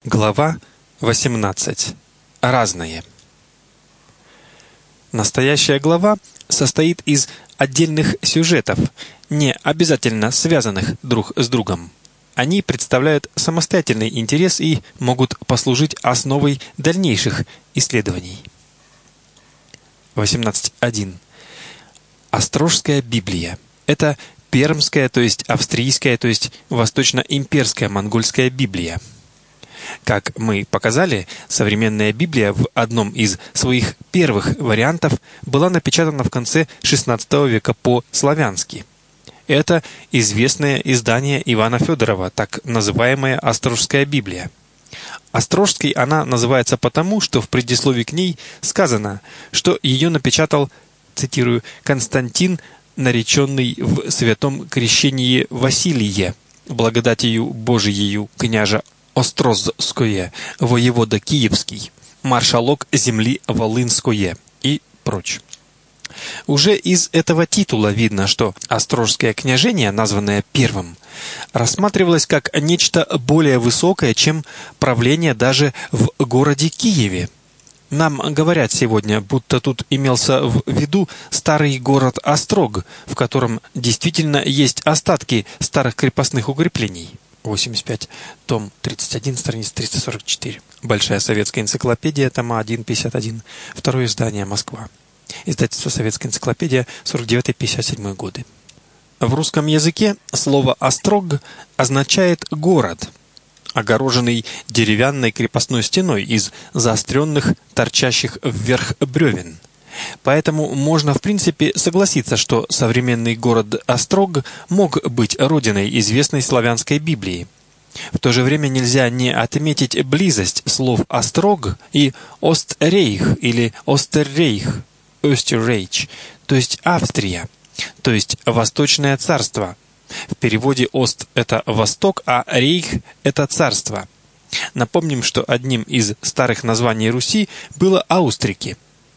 Глава 18. Разные. Настоящая глава состоит из отдельных сюжетов, не обязательно связанных друг с другом. Они представляют самостоятельный интерес и могут послужить основой дальнейших исследований. 18.1. Острожская Библия. Это пермская, то есть австрийская, то есть восточно-имперская монгольская Библия. Как мы показали, современная Библия в одном из своих первых вариантов была напечатана в конце XVI века по-славянски. Это известное издание Ивана Федорова, так называемая Острожская Библия. Острожской она называется потому, что в предисловии к ней сказано, что ее напечатал, цитирую, Константин, нареченный в святом крещении Василие, благодатью Божиею княжа Острозское, воевода Киевский, маршалок земли Волынское и прочь. Уже из этого титула видно, что Острожское княжение, названное первым, рассматривалось как нечто более высокое, чем правление даже в городе Киеве. Нам говорят сегодня, будто тут имелся в виду старый город Острог, в котором действительно есть остатки старых крепостных укреплений. 85, том 31, страница 344. Большая советская энциклопедия, тома 1, 51. Второе издание, Москва. Издательство «Советская энциклопедия», 49-57 годы. В русском языке слово «острог» означает «город», огороженный деревянной крепостной стеной из заостренных, торчащих вверх бревен. Поэтому можно в принципе согласиться, что современный город Острог мог быть родиной известной славянской Библии. В то же время нельзя не отметить близость слов «острог» и «Острейх» или «Остеррейх», «Österreich», то есть «Австрия», то есть «Восточное царство». В переводе «Ост» — это «Восток», а «Рейх» — это «Царство». Напомним, что одним из старых названий Руси было Аустрики.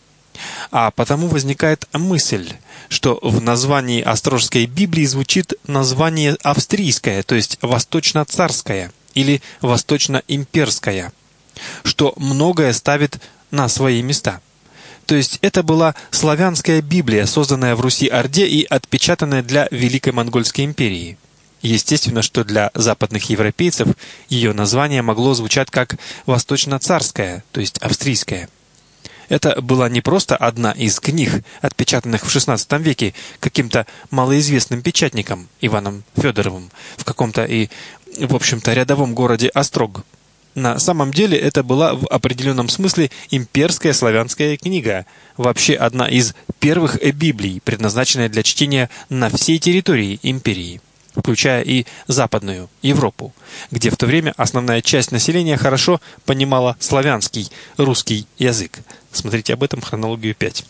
А потому возникает мысль, что в названии Острожской Библии звучит название австрийское, то есть восточно-царское или восточно-имперское, что многое ставит на свои места. То есть это была славянская Библия, созданная в Руси-Орде и отпечатанная для Великой Монгольской империи. Естественно, что для западных европейцев ее название могло звучать как восточно-царское, то есть австрийское. Это была не просто одна из книг, отпечатанных в XVI веке каким-то малоизвестным печатником Иваном Федоровым в каком-то и, в общем-то, рядовом городе Острог. На самом деле это была в определенном смысле имперская славянская книга, вообще одна из первых Библий, предназначенная для чтения на всей территории империи, включая и Западную Европу, где в то время основная часть населения хорошо понимала славянский, русский язык. Смотрите об этом хронологию 5.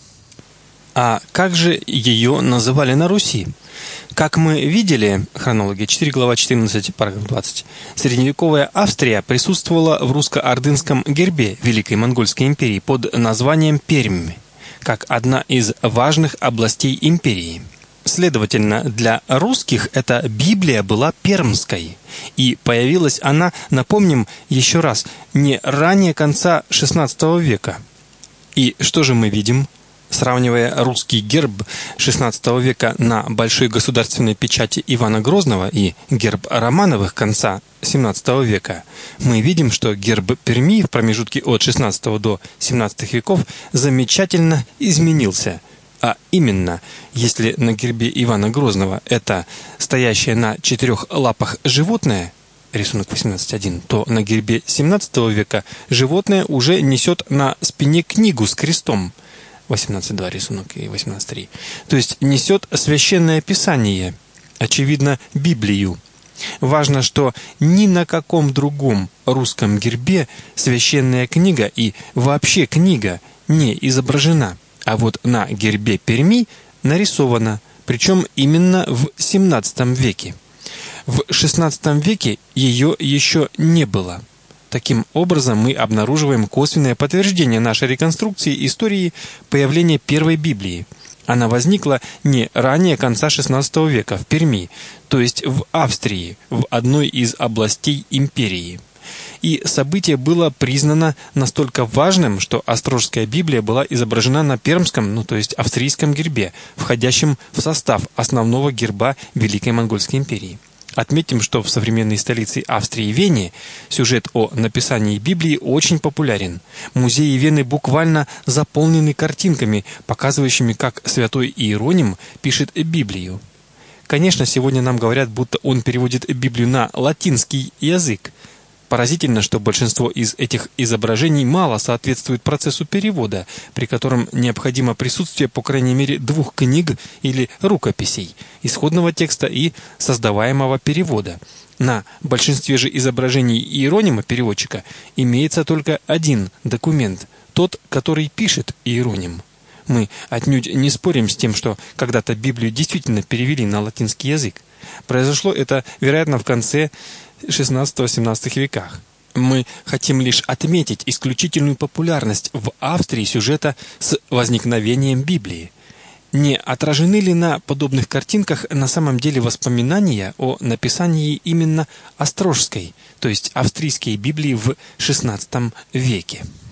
А как же ее называли на Руси? Как мы видели, хронология 4, глава 14, параграф 20, средневековая Австрия присутствовала в русско-ордынском гербе Великой Монгольской империи под названием Пермь, как одна из важных областей империи. Следовательно, для русских эта Библия была пермской, и появилась она, напомним еще раз, не ранее конца XVI века. И что же мы видим? Сравнивая русский герб XVI века на большой государственной печати Ивана Грозного и герб Романовых конца XVII века, мы видим, что герб Перми в промежутке от XVI до XVII веков замечательно изменился. А именно, если на гербе Ивана Грозного это стоящее на 4 лапах животное, рисунок 18.1, то на гербе XVII века животное уже несет на спине книгу с крестом, 18.2 рисунок и 18.3, то есть несет священное писание, очевидно, Библию. Важно, что ни на каком другом русском гербе священная книга и вообще книга не изображена. А вот на гербе Перми нарисовано, причем именно в XVII веке. В XVI веке ее еще не было. Таким образом, мы обнаруживаем косвенное подтверждение нашей реконструкции истории появления первой Библии. Она возникла не ранее конца XVI века в Перми, то есть в Австрии, в одной из областей империи. и событие было признано настолько важным, что Острожская Библия была изображена на пермском, то есть австрийском гербе, входящем в состав основного герба Великой Монгольской империи. Отметим, что в современной столице Австрии Вене сюжет о написании Библии очень популярен. Музеи Вены буквально заполнены картинками, показывающими, как святой Иероним пишет Библию. Конечно, сегодня нам говорят, будто он переводит Библию на латинский язык. Поразительно, что большинство из этих изображений мало соответствует процессу перевода, при котором необходимо присутствие по крайней мере 2 книг или рукописей, исходного текста и создаваемого перевода. На большинстве же изображений Иеронима переводчика имеется только один документ, тот, который пишет Иероним. Мы отнюдь не спорим с тем, что когда-то Библию действительно перевели на латинский язык. Произошло это, вероятно, в конце XVI-XVII веках. Мы хотим лишь отметить исключительную популярность в Австрии сюжета с возникновением Библии. Не отражены ли на подобных картинках на самом деле воспоминания о написании именно Острожской, то есть австрийской Библии в XVI веке?